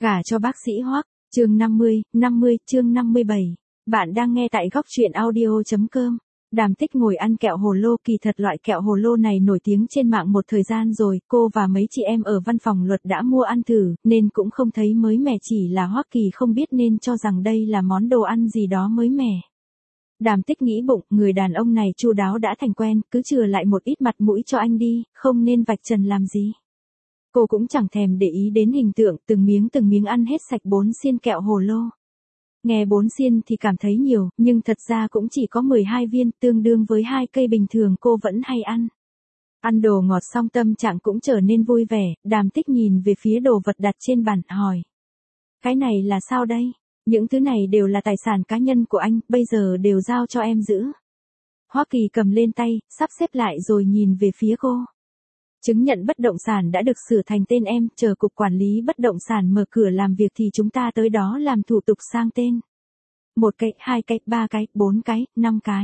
Gả cho bác sĩ Hoắc, chương 50, chương 57. Bạn đang nghe tại góc truyện audio.com. Đàm Tích ngồi ăn kẹo hồ lô, kỳ thật loại kẹo hồ lô này nổi tiếng trên mạng một thời gian rồi, cô và mấy chị em ở văn phòng luật đã mua ăn thử, nên cũng không thấy mới mẻ, chỉ là Hoắc Kỳ không biết nên cho rằng đây là món đồ ăn gì đó mới mẻ. Đàm Tích nghĩ bụng, người đàn ông này chu đáo đã thành quen, cứ chừa lại một ít mặt mũi cho anh đi, không nên vạch trần làm gì. Cô cũng chẳng thèm để ý đến hình tượng, từng miếng ăn hết sạch 4 xiên kẹo hồ lô. Nghe 4 xiên thì cảm thấy nhiều, nhưng thật ra cũng chỉ có 12 viên, tương đương với 2 cây bình thường cô vẫn hay ăn. Ăn đồ ngọt xong tâm trạng cũng trở nên vui vẻ, Đàm Tích nhìn về phía đồ vật đặt trên bàn, hỏi. Cái này là sao đây? Những thứ này đều là tài sản cá nhân của anh, bây giờ đều giao cho em giữ. Hoắc Kỳ cầm lên tay, sắp xếp lại rồi nhìn về phía cô. Chứng nhận bất động sản đã được sửa thành tên em, chờ cục quản lý bất động sản mở cửa làm việc thì chúng ta tới đó làm thủ tục sang tên. 1 cái, 2 cái, 3 cái, 4 cái, 5 cái.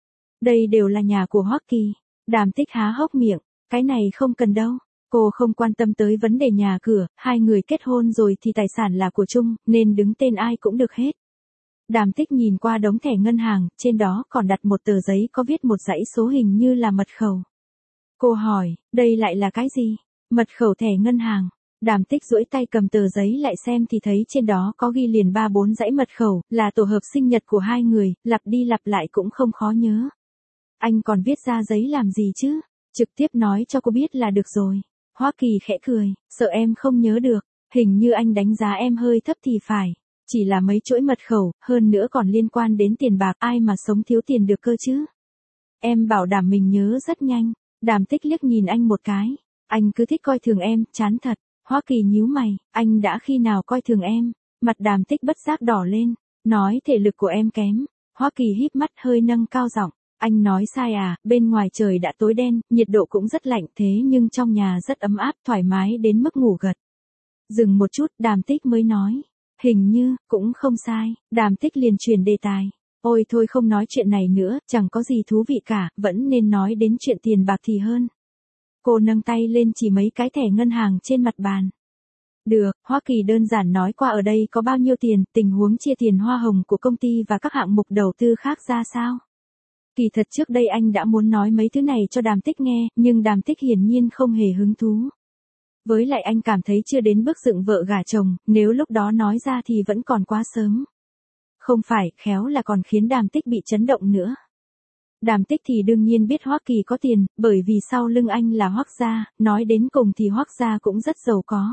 Đây đều là nhà của Hoắc Kỳ. Đàm Tích há hốc miệng, cái này không cần đâu. Cô không quan tâm tới vấn đề nhà cửa, hai người kết hôn rồi thì tài sản là của chung, nên đứng tên ai cũng được hết. Đàm Tích nhìn qua đống thẻ ngân hàng, trên đó còn đặt một tờ giấy có viết một dãy số hình như là mật khẩu. Cô hỏi, đây lại là cái gì? Mật khẩu thẻ ngân hàng. Đàm Tích duỗi tay cầm tờ giấy lại xem thì thấy trên đó có ghi liền 3-4 dãy mật khẩu, là tổ hợp sinh nhật của hai người, lặp đi lặp lại cũng không khó nhớ. Anh còn viết ra giấy làm gì chứ? Trực tiếp nói cho cô biết là được rồi. Hoắc Kỳ khẽ cười, sợ em không nhớ được, hình như anh đánh giá em hơi thấp thì phải. Chỉ là mấy chuỗi mật khẩu, hơn nữa còn liên quan đến tiền bạc, ai mà sống thiếu tiền được cơ chứ? Em bảo đảm mình nhớ rất nhanh. Đàm Tích liếc nhìn anh một cái. Anh cứ thích coi thường em, chán thật. Hoắc Kỳ nhíu mày, anh đã khi nào coi thường em? Mặt Đàm Tích bất giác đỏ lên, nói thể lực của em kém. Hoắc Kỳ híp mắt hơi nâng cao giọng, anh nói sai à, bên ngoài trời đã tối đen, nhiệt độ cũng rất lạnh thế nhưng trong nhà rất ấm áp, thoải mái đến mức ngủ gật. Dừng một chút, Đàm Tích mới nói, hình như, cũng không sai. Đàm Tích liền chuyển đề tài. Ôi thôi không nói chuyện này nữa, chẳng có gì thú vị cả, vẫn nên nói đến chuyện tiền bạc thì hơn. Cô nâng tay lên chỉ mấy cái thẻ ngân hàng trên mặt bàn. Được, Hoắc Kỳ đơn giản nói qua ở đây có bao nhiêu tiền, tình huống chia tiền hoa hồng của công ty và các hạng mục đầu tư khác ra sao. Kỳ thật trước đây anh đã muốn nói mấy thứ này cho Đàm Tích nghe, nhưng Đàm Tích hiển nhiên không hề hứng thú. Với lại anh cảm thấy chưa đến bước dựng vợ gả chồng, nếu lúc đó nói ra thì vẫn còn quá sớm. Không phải, khéo là còn khiến Đàm Tích bị chấn động nữa. Đàm Tích thì đương nhiên biết Hoắc Kỳ có tiền, bởi vì sau lưng anh là Hoắc gia, nói đến cùng thì Hoắc gia cũng rất giàu có.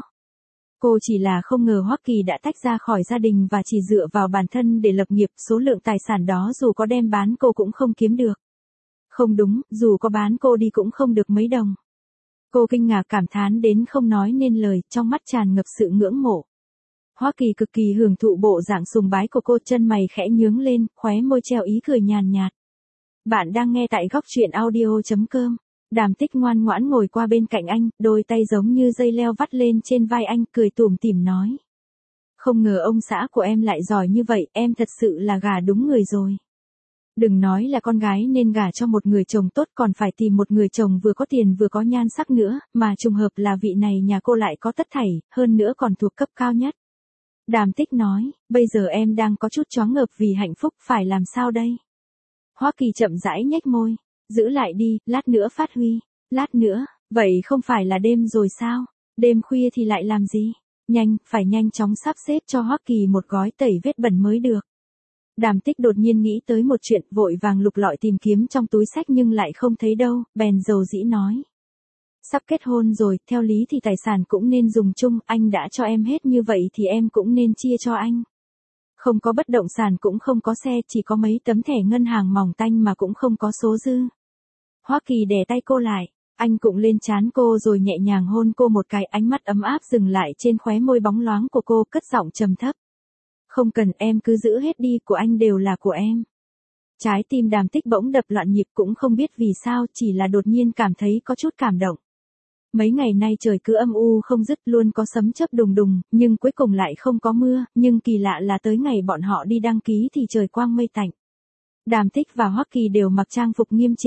Cô chỉ là không ngờ Hoắc Kỳ đã tách ra khỏi gia đình và chỉ dựa vào bản thân để lập nghiệp, số lượng tài sản đó dù có đem bán cô cũng không kiếm được. Không đúng, dù có bán cô đi cũng không được mấy đồng. Cô kinh ngạc cảm thán đến không nói nên lời, trong mắt tràn ngập sự ngưỡng mộ. Hoắc Kỳ cực kỳ hưởng thụ bộ dạng sùng bái của cô, chân mày khẽ nhướng lên, khóe môi treo ý cười nhàn nhạt. Bạn đang nghe tại góc truyện audio.com. Đàm Tích ngoan ngoãn ngồi qua bên cạnh anh, đôi tay giống như dây leo vắt lên trên vai anh, cười tủm tỉm nói. Không ngờ ông xã của em lại giỏi như vậy, em thật sự là gả đúng người rồi. Đừng nói là con gái nên gả cho một người chồng tốt, còn phải tìm một người chồng vừa có tiền vừa có nhan sắc nữa, mà trùng hợp là vị này nhà cô lại có tất thảy, hơn nữa còn thuộc cấp cao nhất. Đàm Tích nói, bây giờ em đang có chút choáng ngợp vì hạnh phúc, phải làm sao đây? Hoắc Kỳ chậm rãi nhếch môi, giữ lại đi, lát nữa phát huy. Lát nữa, vậy không phải là đêm rồi sao? Đêm khuya thì lại làm gì? Nhanh, phải nhanh chóng sắp xếp cho Hoắc Kỳ một gói tẩy vết bẩn mới được. Đàm Tích đột nhiên nghĩ tới một chuyện, vội vàng lục lọi tìm kiếm trong túi xách nhưng lại không thấy đâu, bèn dầu dĩ nói. Sắp kết hôn rồi, theo lý thì tài sản cũng nên dùng chung, anh đã cho em hết như vậy thì em cũng nên chia cho anh. Không có bất động sản cũng không có xe, chỉ có mấy tấm thẻ ngân hàng mỏng tanh mà cũng không có số dư. Hoắc Kỳ đè tay cô lại, anh cũng lên trán cô rồi nhẹ nhàng hôn cô một cái, ánh mắt ấm áp dừng lại trên khóe môi bóng loáng của cô, cất giọng trầm thấp. Không cần, em cứ giữ hết đi, của anh đều là của em. Trái tim Đàm Tích bỗng đập loạn nhịp, cũng không biết vì sao, chỉ là đột nhiên cảm thấy có chút cảm động. Mấy ngày nay trời cứ âm u không dứt, luôn có sấm chớp đùng đùng, nhưng cuối cùng lại không có mưa, nhưng kỳ lạ là tới ngày bọn họ đi đăng ký thì trời quang mây tạnh. Đàm Tích và Hoắc Kỳ đều mặc trang phục nghiêm chỉnh,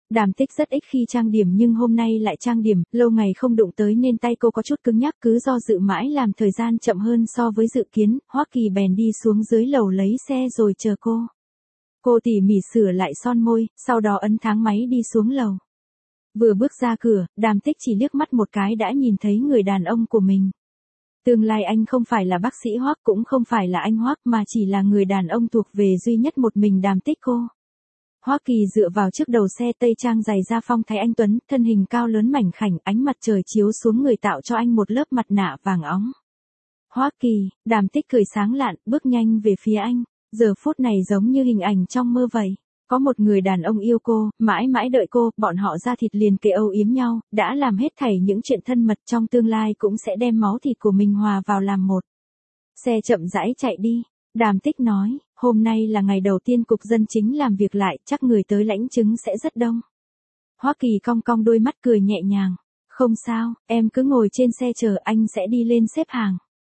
Đàm Tích rất ít khi trang điểm nhưng hôm nay lại trang điểm, lâu ngày không đụng tới nên tay cô có chút cứng nhắc, cứ do dự mãi làm thời gian chậm hơn so với dự kiến, Hoắc Kỳ bèn đi xuống dưới lầu lấy xe rồi chờ cô. Cô tỉ mỉ sửa lại son môi, sau đó ấn thang máy đi xuống lầu. Vừa bước ra cửa, Đàm Tích chỉ liếc mắt một cái đã nhìn thấy người đàn ông của mình. Tương lai anh không phải là bác sĩ Hoắc, cũng không phải là anh Hoắc, mà chỉ là người đàn ông thuộc về duy nhất một mình Đàm Tích cô. Hoắc Kỳ dựa vào trước đầu xe, tây trang dày da phong thái anh tuấn, thân hình cao lớn mảnh khảnh, ánh mặt trời chiếu xuống người tạo cho anh một lớp mặt nạ vàng óng. Hoắc Kỳ, Đàm Tích cười sáng lạn, bước nhanh về phía anh, giờ phút này giống như hình ảnh trong mơ vậy. Có một người đàn ông yêu cô, mãi mãi đợi cô, bọn họ da thịt liền kề âu yếm nhau, đã làm hết thảy những chuyện thân mật, trong tương lai cũng sẽ đem máu thịt của mình hòa vào làm một. Xe chậm rãi chạy đi. Đàm Tích nói, hôm nay là ngày đầu tiên cục dân chính làm việc lại, chắc người tới lãnh chứng sẽ rất đông. Hoắc Kỳ cong cong đôi mắt cười nhẹ nhàng, không sao, em cứ ngồi trên xe chờ, anh sẽ đi lên xếp hàng.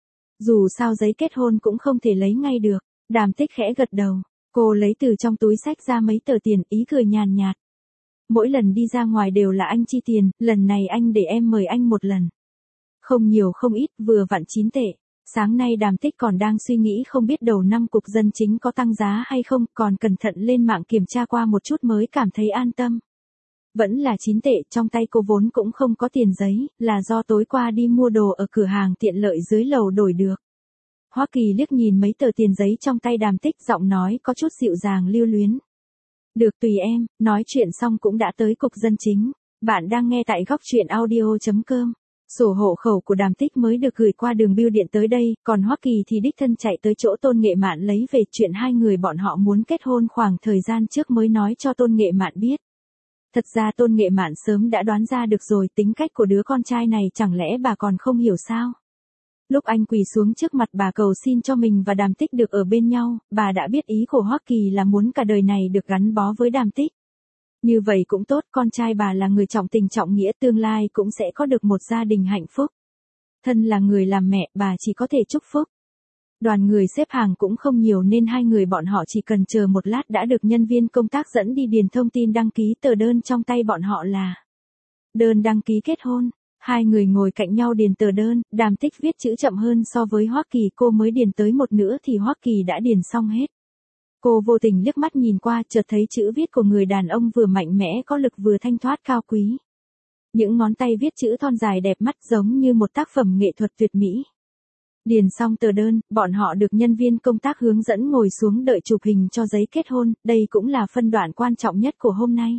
Dù sao giấy kết hôn cũng không thể lấy ngay được. Đàm Tích khẽ gật đầu, cô lấy từ trong túi xách ra mấy tờ tiền, ý cười nhàn nhạt. Mỗi lần đi ra ngoài đều là anh chi tiền, lần này anh để em mời anh một lần. Không nhiều không ít, vừa vặn 9 tệ. Sáng nay Đàm Tích còn đang suy nghĩ không biết đầu năm cục dân chính có tăng giá hay không, còn cẩn thận lên mạng kiểm tra qua một chút mới cảm thấy an tâm. Vẫn là 9 tệ, trong tay cô vốn cũng không có tiền giấy, là do tối qua đi mua đồ ở cửa hàng tiện lợi dưới lầu đổi được. Hoắc Kỳ liếc nhìn mấy tờ tiền giấy trong tay Đàm Tích, giọng nói có chút dịu dàng lưu luyến. Được, tùy em. Nói chuyện xong cũng đã tới cục dân chính. Bạn đang nghe tại góc truyện audio.com. Sổ hộ khẩu của Đàm Tích mới được gửi qua đường bưu điện tới đây, còn Hoắc Kỳ thì đích thân chạy tới chỗ Tôn Nghệ Mạn lấy về. Chuyện hai người bọn họ muốn kết hôn khoảng thời gian trước mới nói cho Tôn Nghệ Mạn biết. Thật ra Tôn Nghệ Mạn sớm đã đoán ra được rồi, tính cách của đứa con trai này chẳng lẽ bà còn không hiểu sao? Lúc anh quỳ xuống trước mặt bà cầu xin cho mình và Đàm Tích được ở bên nhau, bà đã biết ý của Hoắc Kỳ là muốn cả đời này được gắn bó với Đàm Tích. Như vậy cũng tốt, con trai bà là người trọng tình trọng nghĩa, tương lai cũng sẽ có được một gia đình hạnh phúc. Thân là người làm mẹ, bà chỉ có thể chúc phúc. Đoàn người xếp hàng cũng không nhiều nên hai người bọn họ chỉ cần chờ một lát đã được nhân viên công tác dẫn đi điền thông tin đăng ký. Tờ đơn trong tay bọn họ là đơn đăng ký kết hôn. Hai người ngồi cạnh nhau điền tờ đơn, Đàm Tích viết chữ chậm hơn so với Hoắc Kỳ, cô mới điền tới một nửa thì Hoắc Kỳ đã điền xong hết. Cô vô tình liếc mắt nhìn qua, chợt thấy chữ viết của người đàn ông vừa mạnh mẽ có lực vừa thanh thoát cao quý. Những ngón tay viết chữ thon dài đẹp mắt giống như một tác phẩm nghệ thuật tuyệt mỹ. Điền xong tờ đơn, bọn họ được nhân viên công tác hướng dẫn ngồi xuống đợi chụp hình cho giấy kết hôn, đây cũng là phân đoạn quan trọng nhất của hôm nay.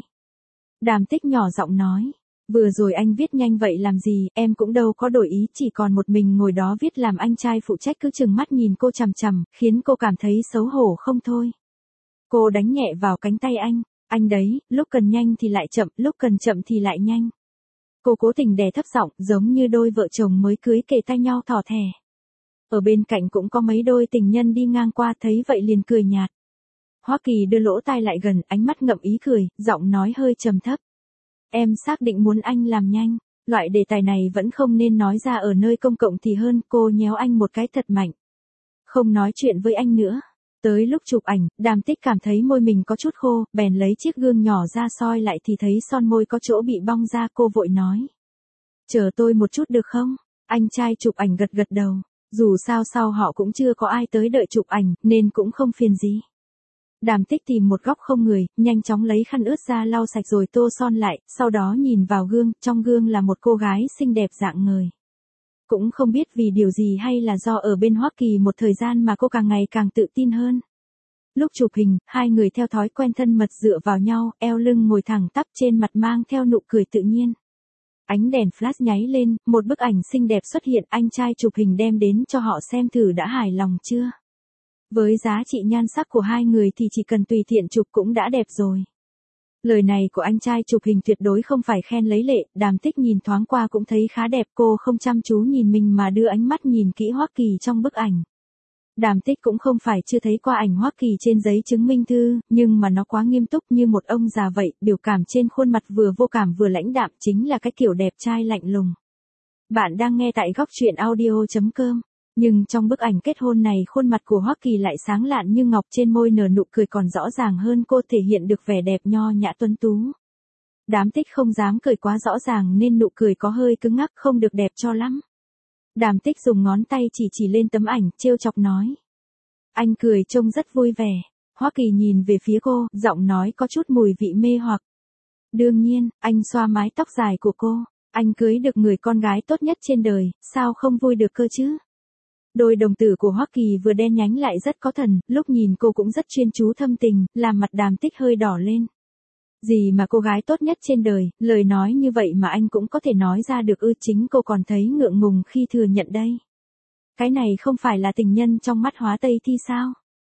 Đàm Tích nhỏ giọng nói, vừa rồi anh viết nhanh vậy làm gì, em cũng đâu có đổi ý, chỉ còn một mình ngồi đó viết. Làm anh trai phụ trách cứ chừng mắt nhìn cô chằm chằm, khiến cô cảm thấy xấu hổ không thôi. Cô đánh nhẹ vào cánh tay anh đấy, lúc cần nhanh thì lại chậm, lúc cần chậm thì lại nhanh. Cô cố tình đè thấp giọng, giống như đôi vợ chồng mới cưới kề tay nhau thỏ thẻ. Ở bên cạnh cũng có mấy đôi tình nhân đi ngang qua, thấy vậy liền cười nhạt. Hoắc Kỳ đưa lỗ tai lại gần, ánh mắt ngậm ý cười, giọng nói hơi trầm thấp. Em xác định muốn anh làm nhanh, loại đề tài này vẫn không nên nói ra ở nơi công cộng thì hơn. Cô nhéo anh một cái thật mạnh. Không nói chuyện với anh nữa. Tới lúc chụp ảnh, Đàm Tích cảm thấy môi mình có chút khô, bèn lấy chiếc gương nhỏ ra soi lại thì thấy son môi có chỗ bị bong ra. Cô vội nói, chờ tôi một chút được không? Anh trai chụp ảnh gật gật đầu. Dù sao sau họ cũng chưa có ai tới đợi chụp ảnh, nên cũng không phiền gì. Đàm Tích tìm một góc không người, nhanh chóng lấy khăn ướt ra lau sạch rồi tô son lại, sau đó nhìn vào gương, trong gương là một cô gái xinh đẹp rạng ngời. Cũng không biết vì điều gì hay là do ở bên Hoắc Kỳ một thời gian mà cô càng ngày càng tự tin hơn. Lúc chụp hình, hai người theo thói quen thân mật dựa vào nhau, eo lưng ngồi thẳng tắp, trên mặt mang theo nụ cười tự nhiên. Ánh đèn flash nháy lên, một bức ảnh xinh đẹp xuất hiện, anh trai chụp hình đem đến cho họ xem thử đã hài lòng chưa. Với giá trị nhan sắc của hai người thì chỉ cần tùy tiện chụp cũng đã đẹp rồi. Lời này của anh trai chụp hình tuyệt đối không phải khen lấy lệ, Đàm Tích nhìn thoáng qua cũng thấy khá đẹp. Cô không chăm chú nhìn mình mà đưa ánh mắt nhìn kỹ Hoắc Kỳ trong bức ảnh. Đàm Tích cũng không phải chưa thấy qua ảnh Hoắc Kỳ trên giấy chứng minh thư, nhưng mà nó quá nghiêm túc như một ông già vậy, biểu cảm trên khuôn mặt vừa vô cảm vừa lãnh đạm, chính là cái kiểu đẹp trai lạnh lùng. Bạn đang nghe tại góc truyện audio.com. Nhưng trong bức ảnh kết hôn này khuôn mặt của Hoắc Kỳ lại sáng lạn như ngọc, trên môi nở nụ cười còn rõ ràng hơn, cô thể hiện được vẻ đẹp nho nhã tuấn tú. Đàm Tích không dám cười quá rõ ràng nên nụ cười có hơi cứng ngắc không được đẹp cho lắm. Đàm Tích dùng ngón tay chỉ lên tấm ảnh, trêu chọc nói. Anh cười trông rất vui vẻ. Hoa Kỳ nhìn về phía cô, giọng nói có chút mùi vị mê hoặc. Đương nhiên, anh xoa mái tóc dài của cô. Anh cưới được người con gái tốt nhất trên đời, sao không vui được cơ chứ? Đôi đồng tử của Hoa Kỳ vừa đen nhánh lại rất có thần, lúc nhìn cô cũng rất chuyên chú thâm tình, làm mặt Đàm Tích hơi đỏ lên. Gì mà cô gái tốt nhất trên đời, lời nói như vậy mà anh cũng có thể nói ra được ư? Chính cô còn thấy ngượng ngùng khi thừa nhận đây. Cái này không phải là tình nhân trong mắt Hóa Tây Thi sao?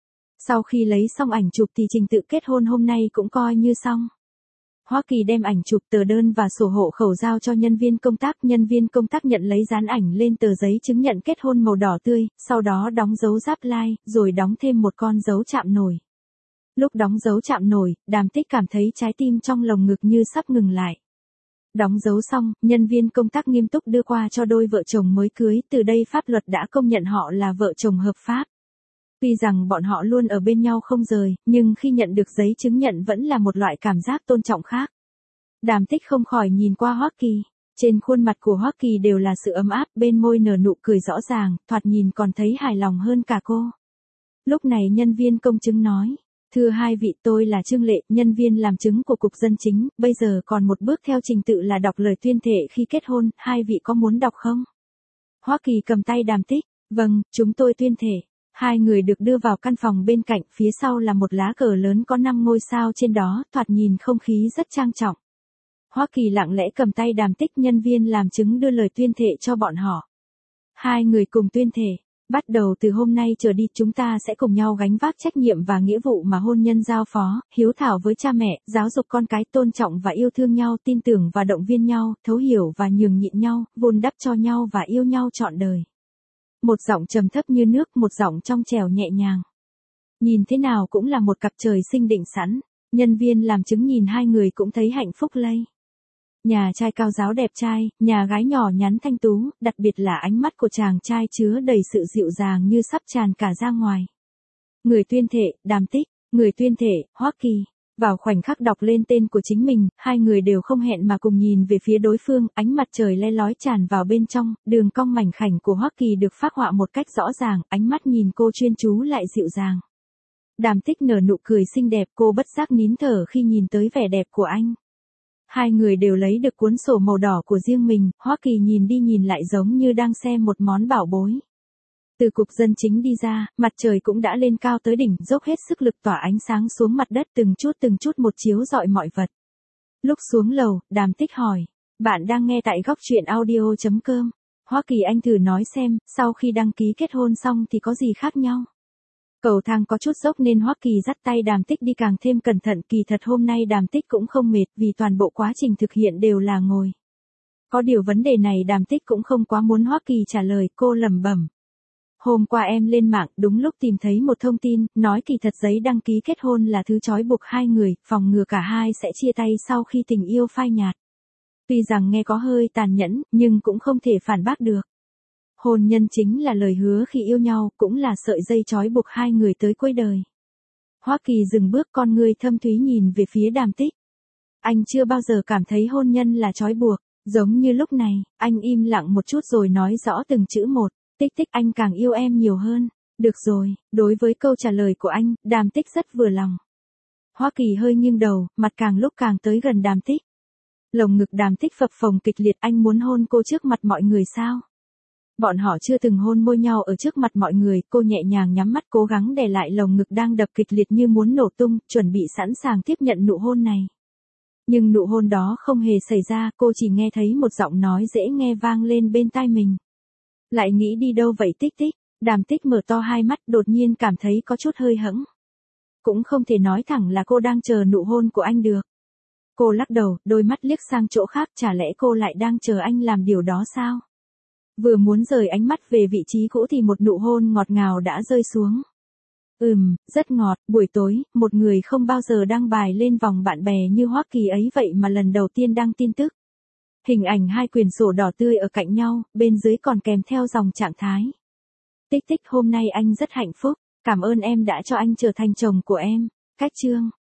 Sau khi lấy xong ảnh chụp thì trình tự kết hôn hôm nay cũng coi như xong. Hoa Kỳ đem ảnh chụp, tờ đơn và sổ hộ khẩu giao cho nhân viên công tác nhận lấy dán ảnh lên tờ giấy chứng nhận kết hôn màu đỏ tươi, sau đó đóng dấu giáp lai, rồi đóng thêm một con dấu chạm nổi. Lúc đóng dấu chạm nổi, Đàm Tích cảm thấy trái tim trong lồng ngực như sắp ngừng lại. Đóng dấu xong, nhân viên công tác nghiêm túc đưa qua cho đôi vợ chồng mới cưới, từ đây pháp luật đã công nhận họ là vợ chồng hợp pháp. Tuy rằng bọn họ luôn ở bên nhau không rời, nhưng khi nhận được giấy chứng nhận vẫn là một loại cảm giác tôn trọng khác. Đàm Tích không khỏi nhìn qua Hoa Kỳ. Trên khuôn mặt của Hoa Kỳ đều là sự ấm áp, bên môi nở nụ cười rõ ràng, thoạt nhìn còn thấy hài lòng hơn cả cô. Lúc này nhân viên công chứng nói. Thưa hai vị, tôi là Trương Lệ, nhân viên làm chứng của Cục Dân Chính, bây giờ còn một bước theo trình tự là đọc lời tuyên thệ khi kết hôn, hai vị có muốn đọc không? Hoa Kỳ cầm tay Đàm Tích. Vâng, chúng tôi tuyên thệ. Hai người được đưa vào căn phòng bên cạnh, phía sau là một lá cờ lớn có 5 ngôi sao trên đó, thoạt nhìn không khí rất trang trọng. Hoa Kỳ lặng lẽ cầm tay Đàm Tích, nhân viên làm chứng đưa lời tuyên thệ cho bọn họ. Hai người cùng tuyên thệ. Bắt đầu từ hôm nay trở đi chúng ta sẽ cùng nhau gánh vác trách nhiệm và nghĩa vụ mà hôn nhân giao phó, hiếu thảo với cha mẹ, giáo dục con cái, tôn trọng và yêu thương nhau, tin tưởng và động viên nhau, thấu hiểu và nhường nhịn nhau, vun đắp cho nhau và yêu nhau trọn đời. Một giọng trầm thấp như nước, một giọng trong trẻo nhẹ nhàng. Nhìn thế nào cũng là một cặp trời sinh định sẵn. Nhân viên làm chứng nhìn hai người cũng thấy hạnh phúc lây. Nhà trai cao ráo đẹp trai, nhà gái nhỏ nhắn thanh tú, đặc biệt là ánh mắt của chàng trai chứa đầy sự dịu dàng như sắp tràn cả ra ngoài. Người tuyên thệ, Đàm Tích, người tuyên thệ, Hoa Kỳ. Vào khoảnh khắc đọc lên tên của chính mình, hai người đều không hẹn mà cùng nhìn về phía đối phương, ánh mặt trời le lói tràn vào bên trong, đường cong mảnh khảnh của Hoa Kỳ được phác họa một cách rõ ràng, ánh mắt nhìn cô chuyên chú lại dịu dàng. Đàm Tích nở nụ cười xinh đẹp, cô bất giác nín thở khi nhìn tới vẻ đẹp của anh. Hai người đều lấy được cuốn sổ màu đỏ của riêng mình, Hoa Kỳ nhìn đi nhìn lại giống như đang xem một món bảo bối. Từ Cục Dân Chính đi ra, mặt trời cũng đã lên cao tới đỉnh, dốc hết sức lực tỏa ánh sáng xuống mặt đất từng chút một chiếu rọi mọi vật. Lúc xuống lầu, Đàm Tích hỏi, bạn đang nghe tại góc truyện audio.com. Hoa Kỳ, anh thử nói xem, sau khi đăng ký kết hôn xong thì có gì khác nhau? Cầu thang có chút dốc nên Hoa Kỳ dắt tay Đàm Tích đi càng thêm cẩn thận, kỳ thật hôm nay Đàm Tích cũng không mệt vì toàn bộ quá trình thực hiện đều là ngồi. Có điều vấn đề này Đàm Tích cũng không quá muốn Hoa Kỳ trả lời, cô lẩm bẩm. Hôm qua em lên mạng, đúng lúc tìm thấy một thông tin, nói kỳ thật giấy đăng ký kết hôn là thứ trói buộc hai người, phòng ngừa cả hai sẽ chia tay sau khi tình yêu phai nhạt. Tuy rằng nghe có hơi tàn nhẫn, nhưng cũng không thể phản bác được. Hôn nhân chính là lời hứa khi yêu nhau, cũng là sợi dây trói buộc hai người tới cuối đời. Hoa Kỳ dừng bước, con ngươi thâm thúy nhìn về phía Đàm Tích. Anh chưa bao giờ cảm thấy hôn nhân là trói buộc, giống như lúc này, anh im lặng một chút rồi nói rõ từng chữ một. Tích Tích, anh càng yêu em nhiều hơn. Được rồi, đối với câu trả lời của anh, Đàm Tích rất vừa lòng. Hoa Kỳ hơi nghiêng đầu, mặt càng lúc càng tới gần Đàm Tích. Lồng ngực Đàm Tích phập phồng kịch liệt, anh muốn hôn cô trước mặt mọi người sao? Bọn họ chưa từng hôn môi nhau ở trước mặt mọi người, cô nhẹ nhàng nhắm mắt cố gắng đè lại lồng ngực đang đập kịch liệt như muốn nổ tung, chuẩn bị sẵn sàng tiếp nhận nụ hôn này. Nhưng nụ hôn đó không hề xảy ra, cô chỉ nghe thấy một giọng nói dễ nghe vang lên bên tai mình. Lại nghĩ đi đâu vậy Tích Tích? Đàm Tích mở to hai mắt, đột nhiên cảm thấy có chút hơi hẫng. Cũng không thể nói thẳng là cô đang chờ nụ hôn của anh được. Cô lắc đầu, đôi mắt liếc sang chỗ khác, chả lẽ cô lại đang chờ anh làm điều đó sao? Vừa muốn rời ánh mắt về vị trí cũ thì một nụ hôn ngọt ngào đã rơi xuống. Rất ngọt, buổi tối, một người không bao giờ đăng bài lên vòng bạn bè như Hoa Kỳ ấy vậy mà lần đầu tiên đăng tin tức. Hình ảnh hai quyển sổ đỏ tươi ở cạnh nhau, bên dưới còn kèm theo dòng trạng thái. Tích Tích, hôm nay anh rất hạnh phúc, cảm ơn em đã cho anh trở thành chồng của em. Cách chương